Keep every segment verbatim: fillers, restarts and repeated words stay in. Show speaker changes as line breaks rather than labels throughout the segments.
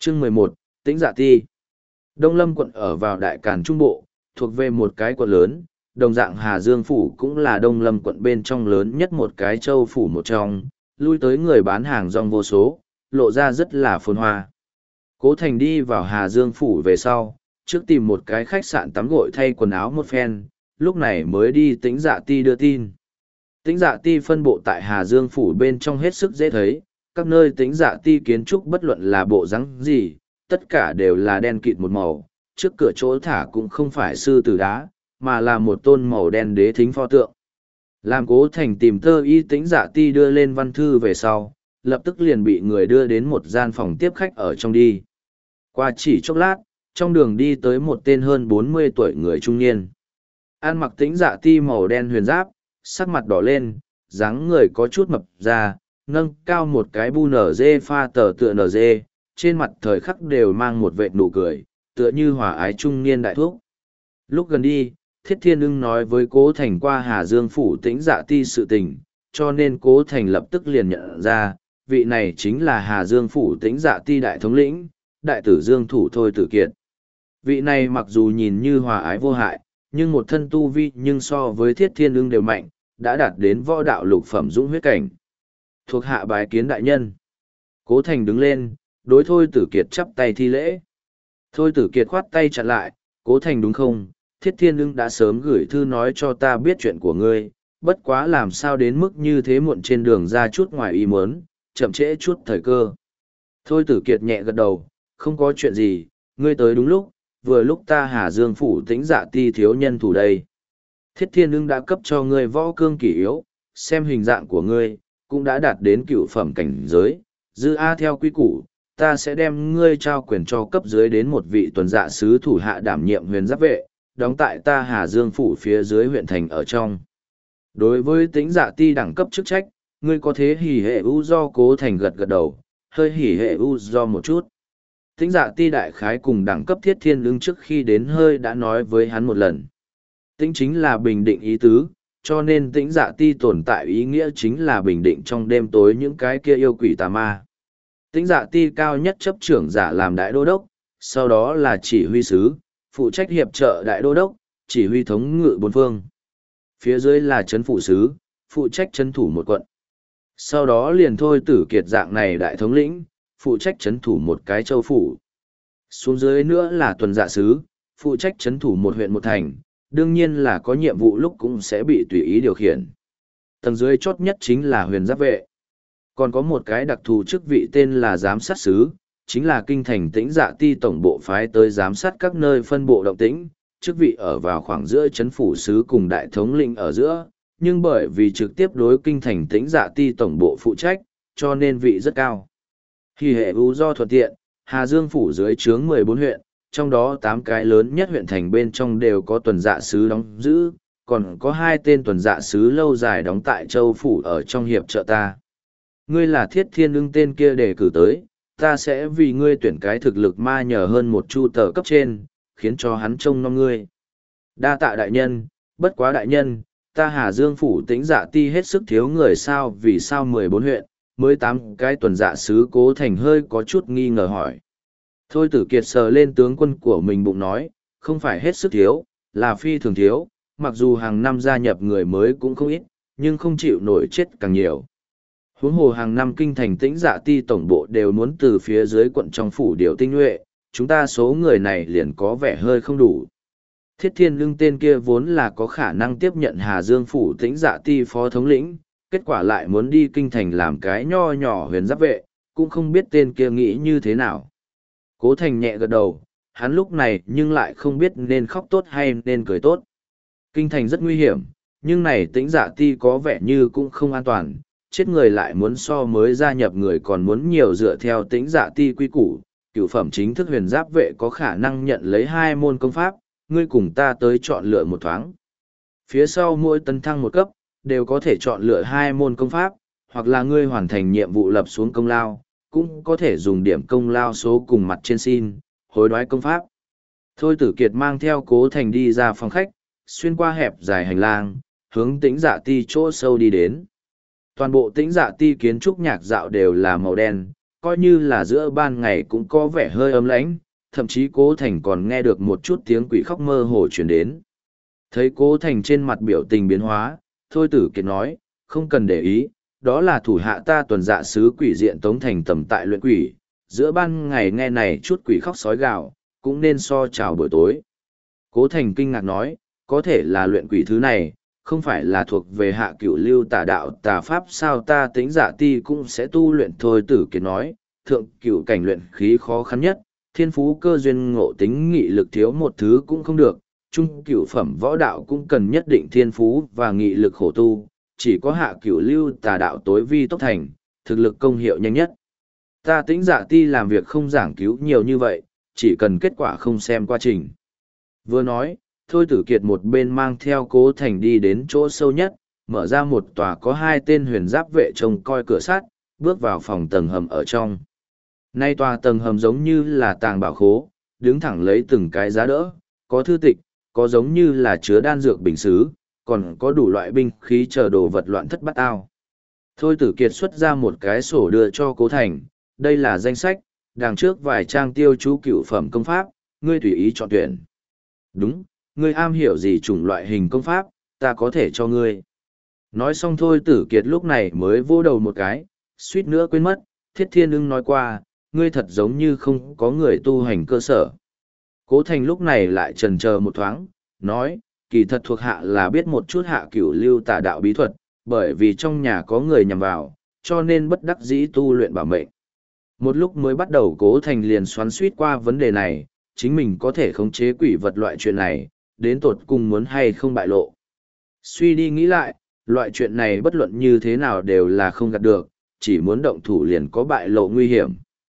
Chương mười một, Tĩnh Dạ Ti. Đông Lâm quận ở vào Đại Càn Trung Bộ, thuộc về một cái quận lớn, đồng dạng Hà Dương Phủ cũng là Đông Lâm quận bên trong lớn nhất một cái châu phủ một trong, lui tới người bán hàng rong vô số, lộ ra rất là phồn hoa. Cố Thành đi vào Hà Dương Phủ về sau, trước tìm một cái khách sạn tắm gội thay quần áo một phen, lúc này mới đi Tĩnh Dạ Ti đưa tin. Tĩnh Dạ Ti phân bộ tại Hà Dương Phủ bên trong hết sức dễ thấy, các nơi Tĩnh Dạ Ti kiến trúc bất luận là bộ dáng gì, tất cả đều là đen kịt một màu, trước cửa chỗ thả cũng không phải sư tử đá, mà là một tôn màu đen đế thính pho tượng. Làm Cố Thành tìm Tơ Y Tĩnh Dạ Ti đưa lên văn thư về sau, lập tức liền bị người đưa đến một gian phòng tiếp khách ở trong đi. Qua chỉ chốc lát, trong đường đi tới một tên hơn bốn mươi tuổi người trung niên. Ăn mặc Tĩnh Dạ Ti màu đen huyền giáp, sắc mặt đỏ lên, dáng người có chút mập ra, nâng cao một cái bu nở dê pha tờ tựa nở dê, trên mặt thời khắc đều mang một vệt nụ cười, tựa như hòa ái trung niên đại thuốc. Lúc gần đi, Thiết Thiên Ưng nói với Cố Thành qua Hà Dương Phủ Tĩnh Dạ Ti sự tình, cho nên Cố Thành lập tức liền nhận ra, vị này chính là Hà Dương Phủ Tĩnh Dạ Ti đại thống lĩnh, đại tử Dương Thủ Thôi Tử Kiệt. Vị này mặc dù nhìn như hòa ái vô hại, nhưng một thân tu vi nhưng so với Thiết Thiên Ưng đều mạnh, đã đạt đến võ đạo lục phẩm dũng huyết cảnh. Thuộc hạ bái kiến đại nhân. Cố Thành đứng lên, đối Thôi Tử Kiệt chắp tay thi lễ. Thôi Tử Kiệt khoát tay chặn lại, Cố Thành đúng không? Thiết Thiên Ưng đã sớm gửi thư nói cho ta biết chuyện của ngươi, bất quá làm sao đến mức như thế muộn trên đường ra chút ngoài ý muốn, chậm trễ chút thời cơ. Thôi Tử Kiệt nhẹ gật đầu, không có chuyện gì, ngươi tới đúng lúc, vừa lúc ta Hà Dương Phủ Tĩnh Dạ Ti thiếu nhân thủ đây. Thiết Thiên Ưng đã cấp cho ngươi võ cương kỷ yếu, xem hình dạng của ngươi, cũng đã đạt đến cựu phẩm cảnh giới, dư A theo quy củ, ta sẽ đem ngươi trao quyền cho cấp dưới đến một vị tuần dạ sứ thủ hạ đảm nhiệm huyền giáp vệ, đóng tại ta Hà Dương Phủ phía dưới huyện thành ở trong. Đối với Tĩnh Dạ Ti đẳng cấp chức trách, ngươi có thế hỉ hệ u do. Cố Thành gật gật đầu, hơi hỉ hệ u do một chút. Tĩnh Dạ Ti đại khái cùng đẳng cấp Thiết Thiên Ưng trước khi đến hơi đã nói với hắn một lần. Tĩnh chính là bình định ý tứ, cho nên Tĩnh Dạ Ti tồn tại ý nghĩa chính là bình định trong đêm tối những cái kia yêu quỷ tà ma. Tĩnh Dạ Ti cao nhất chấp trưởng giả làm đại đô đốc, sau đó là chỉ huy sứ, phụ trách hiệp trợ đại đô đốc, chỉ huy thống ngự bốn phương. Phía dưới là trấn phủ sứ, phụ trách trấn thủ một quận. Sau đó liền Thôi Tử Kiệt dạng này đại thống lĩnh, phụ trách trấn thủ một cái châu phủ. Xuống dưới nữa là tuần dạ sứ, phụ trách trấn thủ một huyện một thành, đương nhiên là có nhiệm vụ lúc cũng sẽ bị tùy ý điều khiển. Tầng dưới chót nhất chính là huyền giáp vệ. Còn có một cái đặc thù chức vị tên là giám sát sứ, chính là kinh thành Tĩnh Dạ Ti tổng bộ phái tới giám sát các nơi phân bộ động tĩnh, chức vị ở vào khoảng giữa chấn phủ sứ cùng đại thống lĩnh ở giữa, nhưng bởi vì trực tiếp đối kinh thành Tĩnh Dạ Ti tổng bộ phụ trách, cho nên vị rất cao. Khi hệ ưu do thuận tiện, Hà Dương Phủ dưới trướng mười bốn huyện, trong đó tám cái lớn nhất huyện thành bên trong đều có tuần dạ sứ đóng giữ, còn có hai tên tuần dạ sứ lâu dài đóng tại châu phủ ở trong hiệp trợ ta. Ngươi là Thiết Thiên Ưng tên kia đề cử tới, ta sẽ vì ngươi tuyển cái thực lực ma nhờ hơn một chu tờ cấp trên, khiến cho hắn trông nom ngươi. Đa tạ đại nhân, bất quá đại nhân, ta Hà Dương Phủ Tĩnh Dạ Ti hết sức thiếu người sao vì sao mười bốn huyện, mới tám cái tuần dạ sứ. Cố Thành hơi có chút nghi ngờ hỏi. Thôi Tử Kiệt sờ lên tướng quân của mình bụng nói, không phải hết sức thiếu, là phi thường thiếu, mặc dù hàng năm gia nhập người mới cũng không ít, nhưng không chịu nổi chết càng nhiều. Huống hồ hàng năm kinh thành Tĩnh Dạ Ti tổng bộ đều muốn từ phía dưới quận trong phủ điều tinh nhuệ, chúng ta số người này liền có vẻ hơi không đủ. Thiết Thiên Ưng tên kia vốn là có khả năng tiếp nhận Hà Dương Phủ Tĩnh Dạ Ti phó thống lĩnh, kết quả lại muốn đi kinh thành làm cái nho nhỏ huyền giáp vệ, cũng không biết tên kia nghĩ như thế nào. Cố Thành nhẹ gật đầu, hắn lúc này nhưng lại không biết nên khóc tốt hay nên cười tốt. Kinh thành rất nguy hiểm, nhưng này Tĩnh Dạ Ti có vẻ như cũng không an toàn, chết người lại muốn so mới gia nhập người còn muốn nhiều dựa theo Tĩnh Dạ Ti quy củ, cửu phẩm chính thức huyền giáp vệ có khả năng nhận lấy hai môn công pháp, ngươi cùng ta tới chọn lựa một thoáng. Phía sau mỗi tấn thăng một cấp, đều có thể chọn lựa hai môn công pháp, hoặc là ngươi hoàn thành nhiệm vụ lập xuống công lao, cũng có thể dùng điểm công lao số cùng mặt trên xin, hối đoái công pháp. Thôi Tử Kiệt mang theo Cố Thành đi ra phòng khách, xuyên qua hẹp dài hành lang, hướng Tĩnh Dạ Ti chỗ sâu đi đến. Toàn bộ Tĩnh Dạ Ti kiến trúc nhạc dạo đều là màu đen, coi như là giữa ban ngày cũng có vẻ hơi ấm lãnh, thậm chí Cố Thành còn nghe được một chút tiếng quỷ khóc mơ hồ chuyển đến. Thấy Cố Thành trên mặt biểu tình biến hóa, Thôi Tử Kiệt nói, không cần để ý, đó là thủ hạ ta tuần dạ sứ quỷ diện Tống Thành tầm tại luyện quỷ, giữa ban ngày nghe này chút quỷ khóc sói gào, cũng nên so chào buổi tối. Cố Thành kinh ngạc nói, có thể là luyện quỷ thứ này, không phải là thuộc về hạ cửu lưu tà đạo tà pháp sao ta tính dạ ti cũng sẽ tu luyện. Thôi Tử Kiệt nói, thượng cửu cảnh luyện khí khó khăn nhất, thiên phú cơ duyên ngộ tính nghị lực thiếu một thứ cũng không được, trung cửu phẩm võ đạo cũng cần nhất định thiên phú và nghị lực khổ tu, chỉ có hạ cửu lưu tà đạo tối vi tốc thành, thực lực công hiệu nhanh nhất. Ta tính dạ ti làm việc không giảng cứu nhiều như vậy, chỉ cần kết quả không xem quá trình. Vừa nói, Thôi Tử Kiệt một bên mang theo Cố Thành đi đến chỗ sâu nhất, mở ra một tòa có hai tên huyền giáp vệ trông coi cửa sắt, bước vào phòng tầng hầm ở trong. Nay tòa tầng hầm giống như là tàng bảo khố, đứng thẳng lấy từng cái giá đỡ, có thư tịch, có giống như là chứa đan dược bình xứ, còn có đủ loại binh khí chờ đồ vật loạn thất bát ao. Thôi Tử Kiệt xuất ra một cái sổ đưa cho Cố Thành, đây là danh sách, đằng trước vài trang tiêu chú cửu phẩm công pháp, ngươi tùy ý chọn tuyển. Đúng, ngươi am hiểu gì chủng loại hình công pháp, ta có thể cho ngươi. Nói xong Thôi Tử Kiệt lúc này mới vô đầu một cái, suýt nữa quên mất, Thiết Thiên Ưng nói qua, ngươi thật giống như không có người tu hành cơ sở. Cố Thành lúc này lại chần chờ một thoáng, nói, kỳ thật thuộc hạ là biết một chút hạ cửu lưu tà đạo bí thuật, bởi vì trong nhà có người nhằm vào, cho nên bất đắc dĩ tu luyện bảo mệnh. Một lúc mới bắt đầu Cố Thành liền xoắn suýt qua vấn đề này, chính mình có thể khống chế quỷ vật loại chuyện này, đến tột cùng muốn hay không bại lộ. Suy đi nghĩ lại, loại chuyện này bất luận như thế nào đều là không gạt được, chỉ muốn động thủ liền có bại lộ nguy hiểm.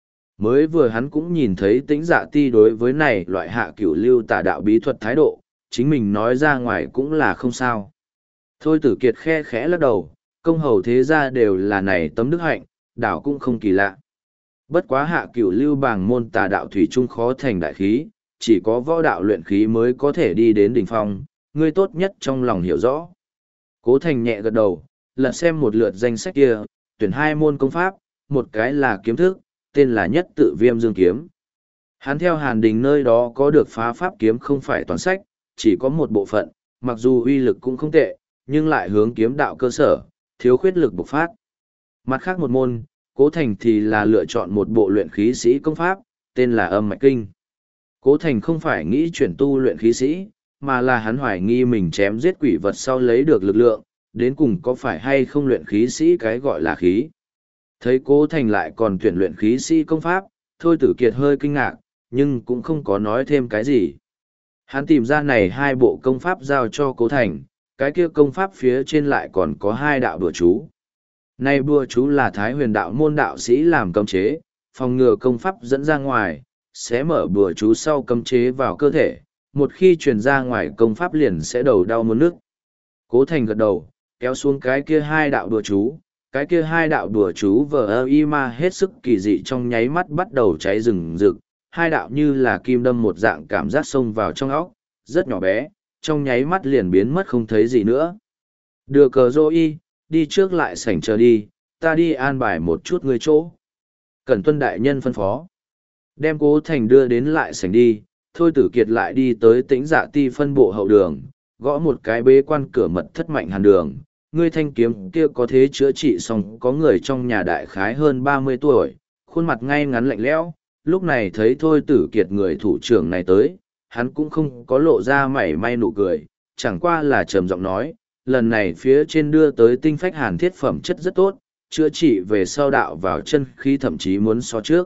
Mới vừa hắn cũng nhìn thấy Tĩnh Dạ Ti đối với này loại hạ cửu lưu tà đạo bí thuật thái độ, chính mình nói ra ngoài cũng là không sao. Thôi Tử Kiệt khe khẽ lắc đầu, công hầu thế gia đều là này tấm đức hạnh, đảo cũng không kỳ lạ. Bất quá hạ cửu lưu bảng môn tà đạo thủy chung khó thành đại khí, chỉ có võ đạo luyện khí mới có thể đi đến đỉnh phong, ngươi tốt nhất trong lòng hiểu rõ. Cố Thành nhẹ gật đầu, lật xem một lượt danh sách kia, tuyển hai môn công pháp, một cái là kiếm thức, tên là Nhất Tự Viêm Dương Kiếm. Hắn theo Hàn Đình nơi đó có được phá pháp kiếm không phải toàn sách, chỉ có một bộ phận, mặc dù uy lực cũng không tệ, nhưng lại hướng kiếm đạo cơ sở, thiếu khuyết lực bộc phát. Mặt khác một môn, Cố Thành thì là lựa chọn một bộ luyện khí sĩ công pháp, tên là Âm Mạch Kinh. Cố Thành không phải nghĩ chuyển tu luyện khí sĩ, mà là hắn hoài nghi mình chém giết quỷ vật sau lấy được lực lượng, đến cùng có phải hay không luyện khí sĩ cái gọi là khí. Thấy Cố Thành lại còn tuyển luyện khí sĩ công pháp, Thôi Tử Kiệt hơi kinh ngạc, nhưng cũng không có nói thêm cái gì. Hắn tìm ra này hai bộ công pháp giao cho Cố Thành, cái kia công pháp phía trên lại còn có hai đạo đùa chú. Này bùa chú là Thái Huyền đạo môn đạo sĩ làm cấm chế, phòng ngừa công pháp dẫn ra ngoài, sẽ mở bùa chú sau cấm chế vào cơ thể, một khi truyền ra ngoài công pháp liền sẽ đầu đau muốn nức. Cố Thành gật đầu, kéo xuống cái kia hai đạo đùa chú, cái kia hai đạo đùa chú vờ ơ y ma hết sức kỳ dị trong nháy mắt bắt đầu cháy rừng rực, hai đạo như là kim đâm một dạng cảm giác xông vào trong óc, rất nhỏ bé, trong nháy mắt liền biến mất không thấy gì nữa. Đưa cờ dô y, đi trước lại sảnh chờ đi, ta đi an bài một chút người chỗ. Cẩn tuân đại nhân phân phó. Đem Cố Thành đưa đến lại sảnh đi, Thôi Tử Kiệt lại đi tới Tĩnh Dạ Ti phân bộ hậu đường, gõ một cái bế quan cửa mật thất Mạnh Hàn đường. Ngươi thanh kiếm kia có thế chữa trị xong, có người trong nhà đại khái hơn ba mươi tuổi, khuôn mặt ngay ngắn lạnh lẽo. Lúc này thấy Thôi Tử Kiệt người thủ trưởng này tới, hắn cũng không có lộ ra mảy may nụ cười, chẳng qua là trầm giọng nói, lần này phía trên đưa tới tinh phách hàn thiết phẩm chất rất tốt, chữa trị về sau đạo vào chân khí thậm chí muốn so trước.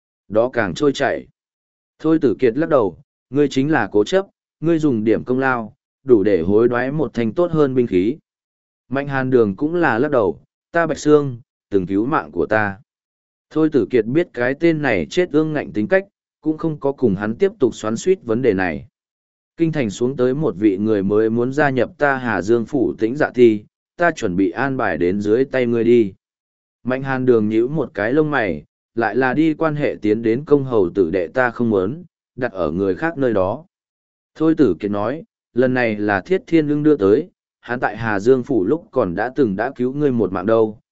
Đó càng trôi chảy. Thôi Tử Kiệt lắc đầu, ngươi chính là cố chấp, ngươi dùng điểm công lao, đủ để hối đoái một thanh tốt hơn binh khí. Mạnh Hàn Đường cũng là lắc đầu, ta Bạch Sương, từng cứu mạng của ta. Thôi Tử Kiệt biết cái tên này chết ương ngạnh tính cách, cũng không có cùng hắn tiếp tục xoắn suýt vấn đề này. Kinh thành xuống tới một vị người mới muốn gia nhập ta Hà Dương phủ Tĩnh Dạ Ti, ta chuẩn bị an bài đến dưới tay ngươi đi. Mạnh Hàn Đường nhíu một cái lông mày, lại là đi quan hệ tiến đến công hầu tử đệ ta không muốn, đặt ở người khác nơi đó. Thôi Tử Kiệt nói, lần này là Thiết Thiên Ưng đưa tới, hắn tại Hà Dương phủ lúc còn đã từng đã cứu ngươi một mạng đâu,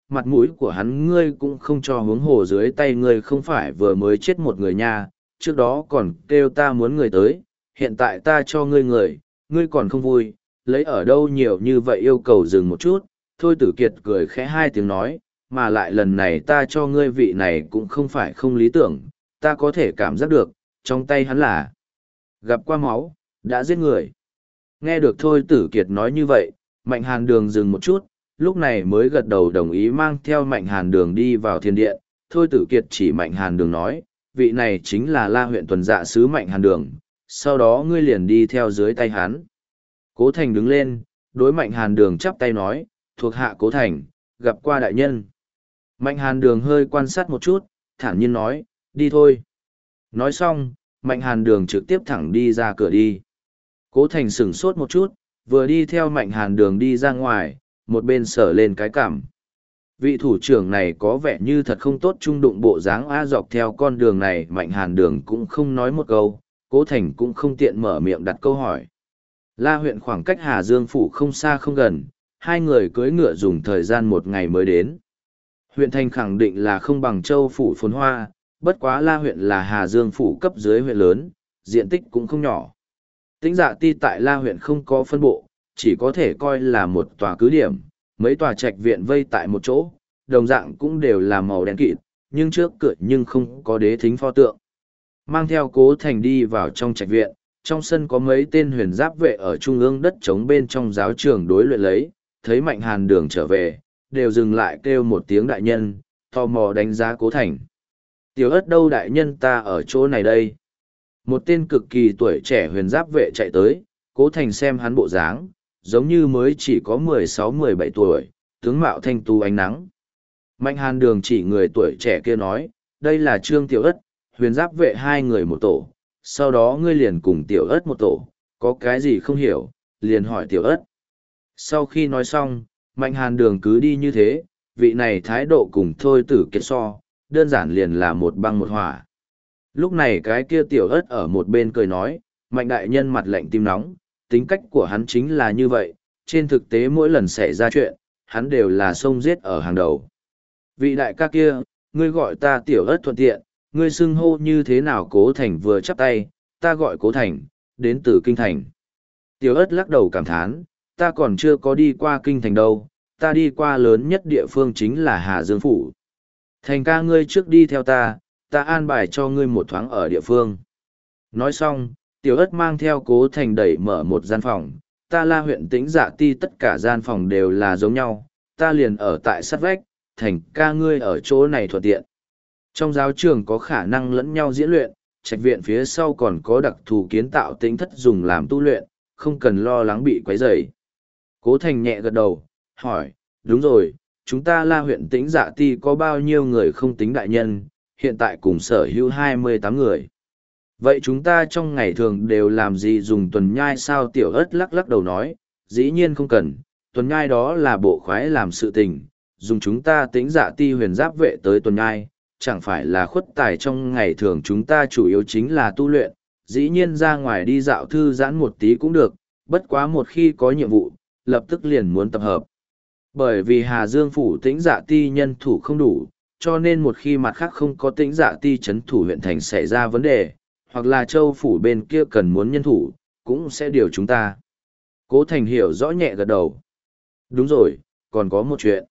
mặt mũi của hắn ngươi cũng không cho huống hồ dưới tay ngươi không phải vừa mới chết một người nha, trước đó còn kêu ta muốn người tới, hiện tại ta cho ngươi người, ngươi còn không vui, lấy ở đâu nhiều như vậy yêu cầu dừng một chút, thôi tử kiệt cười khẽ hai tiếng nói, mà lại lần này ta cho ngươi vị này cũng không phải không lý tưởng, ta có thể cảm giác được, trong tay hắn là gặp qua máu, đã giết người. Nghe được thôi tử kiệt nói như vậy, Mạnh Hàn Đường dừng một chút, lúc này mới gật đầu đồng ý mang theo Mạnh Hàn Đường đi vào thiên điện. Thôi tử kiệt chỉ Mạnh Hàn Đường nói, vị này chính là La huyện tuần dạ sứ Mạnh Hàn Đường, sau đó ngươi liền đi theo dưới tay hắn. Cố Thành đứng lên, đối Mạnh Hàn Đường chắp tay nói, thuộc hạ Cố Thành, gặp qua đại nhân. Mạnh Hàn Đường hơi quan sát một chút, thản nhiên nói, đi thôi. Nói xong, Mạnh Hàn Đường trực tiếp thẳng đi ra cửa đi. Cố Thành sửng sốt một chút, vừa đi theo Mạnh Hàn Đường đi ra ngoài, một bên sở lên cái cảm. Vị thủ trưởng này có vẻ như thật không tốt trung đụng bộ dáng a dọc theo con đường này Mạnh Hàn Đường cũng không nói một câu, Cố Thành cũng không tiện mở miệng đặt câu hỏi. La huyện khoảng cách Hà Dương Phủ không xa không gần, hai người cưỡi ngựa dùng thời gian một ngày mới đến. Huyện thành khẳng định là không bằng Châu Phủ phồn hoa, bất quá La huyện là Hà Dương Phủ cấp dưới huyện lớn, diện tích cũng không nhỏ. Tĩnh Dạ Ti tại La huyện không có phân bộ, chỉ có thể coi là một tòa cứ điểm, mấy tòa trạch viện vây tại một chỗ, đồng dạng cũng đều là màu đen kịt, nhưng trước cửa nhưng không có đế thính pho tượng. Mang theo Cố Thành đi vào trong trạch viện, trong sân có mấy tên huyền giáp vệ ở trung ương đất trống bên trong giáo trường đối luyện lấy, thấy Mạnh Hàn Đường trở về, đều dừng lại kêu một tiếng đại nhân, tò mò đánh giá Cố Thành. Tiểu ất đâu đại nhân ta ở chỗ này đây? Một tên cực kỳ tuổi trẻ huyền giáp vệ chạy tới, Cố Thành xem hắn bộ dáng, giống như mới chỉ có mười sáu mười bảy tuổi, tướng mạo thanh tú ánh nắng. Mạnh Hàn Đường chỉ người tuổi trẻ kia nói, đây là Trương Tiểu ất, huyền giáp vệ hai người một tổ, sau đó ngươi liền cùng Tiểu ất một tổ, có cái gì không hiểu, liền hỏi Tiểu ất. Sau khi nói xong, Mạnh Hàn Đường cứ đi như thế, vị này thái độ cùng thôi tử kiệt so, đơn giản liền là một băng một hỏa. Lúc này cái kia Tiểu ất ở một bên cười nói, Mạnh đại nhân mặt lạnh tim nóng, tính cách của hắn chính là như vậy, trên thực tế mỗi lần xảy ra chuyện, hắn đều là xông giết ở hàng đầu. Vị đại ca kia, ngươi gọi ta Tiểu ất thuận tiện, ngươi xưng hô như thế nào? Cố Thành vừa chắp tay, ta gọi Cố Thành, đến từ Kinh Thành. Tiểu ất lắc đầu cảm thán, ta còn chưa có đi qua Kinh Thành đâu, ta đi qua lớn nhất địa phương chính là Hà Dương Phủ. Thành ca ngươi trước đi theo ta, ta an bài cho ngươi một thoáng ở địa phương. Nói xong, Tiểu ất mang theo Cố Thành đẩy mở một gian phòng, ta La huyện Tĩnh Dạ Ti tất cả gian phòng đều là giống nhau, ta liền ở tại sát vách, Thành ca ngươi ở chỗ này thuận tiện. Trong giáo trường có khả năng lẫn nhau diễn luyện, trạch viện phía sau còn có đặc thù kiến tạo tĩnh thất dùng làm tu luyện, không cần lo lắng bị quấy rầy. Cố Thành nhẹ gật đầu, hỏi, đúng rồi, chúng ta La huyện Tĩnh Dạ Ti có bao nhiêu người không tính đại nhân, hiện tại cùng sở hữu hai mươi tám người. Vậy chúng ta trong ngày thường đều làm gì dùng tuần nhai sao? Tiểu ất lắc lắc đầu nói, dĩ nhiên không cần, tuần nhai đó là bộ khoái làm sự tình, dùng chúng ta Tĩnh Dạ Ti huyền giáp vệ tới tuần nhai, chẳng phải là khuất tài. Trong ngày thường chúng ta chủ yếu chính là tu luyện, dĩ nhiên ra ngoài đi dạo thư giãn một tí cũng được, bất quá một khi có nhiệm vụ, lập tức liền muốn tập hợp. Bởi vì Hà Dương Phủ Tĩnh Dạ Ti nhân thủ không đủ, cho nên một khi mặt khác không có Tĩnh Dạ Ti chấn thủ huyện thành xảy ra vấn đề, hoặc là Châu Phủ bên kia cần muốn nhân thủ, cũng sẽ điều chúng ta. Cố Thành hiểu rõ nhẹ gật đầu. Đúng rồi, còn có một chuyện.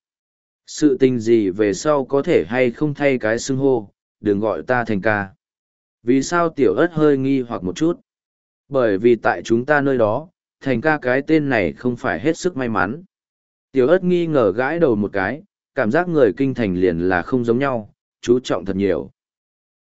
Sự tình gì về sau có thể hay không thay cái xưng hô, đừng gọi ta Thành ca. Vì sao? Tiểu ất hơi nghi hoặc một chút. Bởi vì tại chúng ta nơi đó, Thành ca cái tên này không phải hết sức may mắn. Tiểu ất nghi ngờ gãi đầu một cái, cảm giác người Kinh Thành liền là không giống nhau, chú trọng thật nhiều.